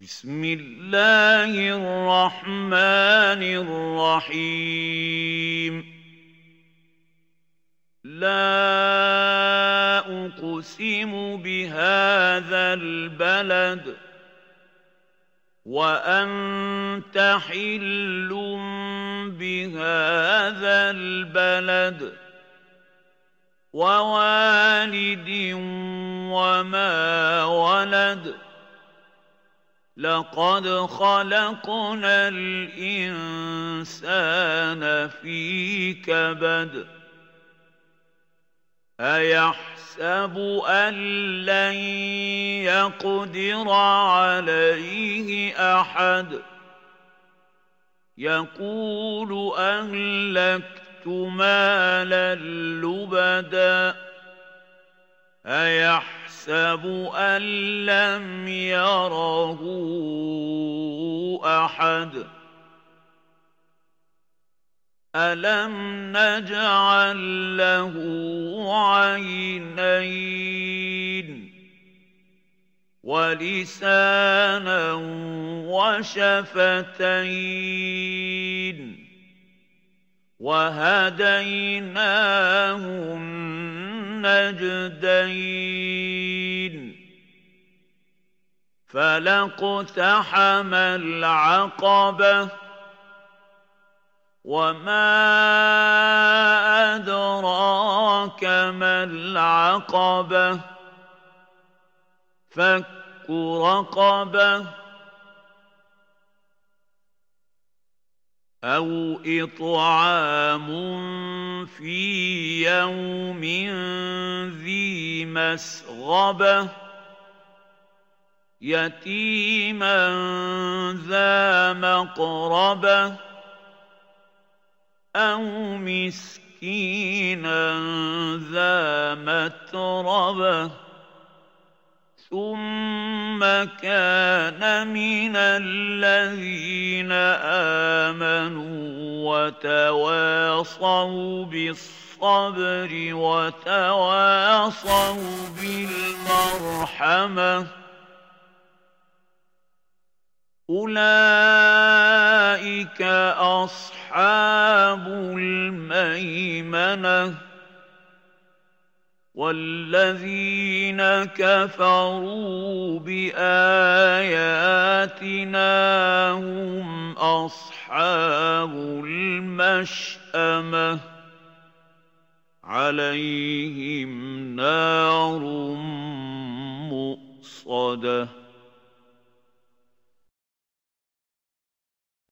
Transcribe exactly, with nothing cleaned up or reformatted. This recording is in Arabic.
بسم الله الرحمن الرحيم لا أقسم بهذا البلد وأنت حل بهذا البلد ووالد وما ولد لقد خلقنا الإنسان في كبد أيحسب أن لن يقدر عليه أحد يقول أهلكت مالا لبدا أيحسب أن لم يره أحد ألم نجعل له عينين ولسانا وشفتين وهديناه النجدين فلاقتحم العقبة وما أدراك ما العقبة فك رقبة أو إطعام في يوم ذي مسغبة يتيما ذا مقربة أو مسكينا ذا متربة ثم كان من الذين آمنوا وتواصوا بالصبر وتواصوا بالمرحمة أولئك أصحاب الميمنة والذين كفروا بآياتنا هم أصحاب المشأمة عليهم نار مؤصدة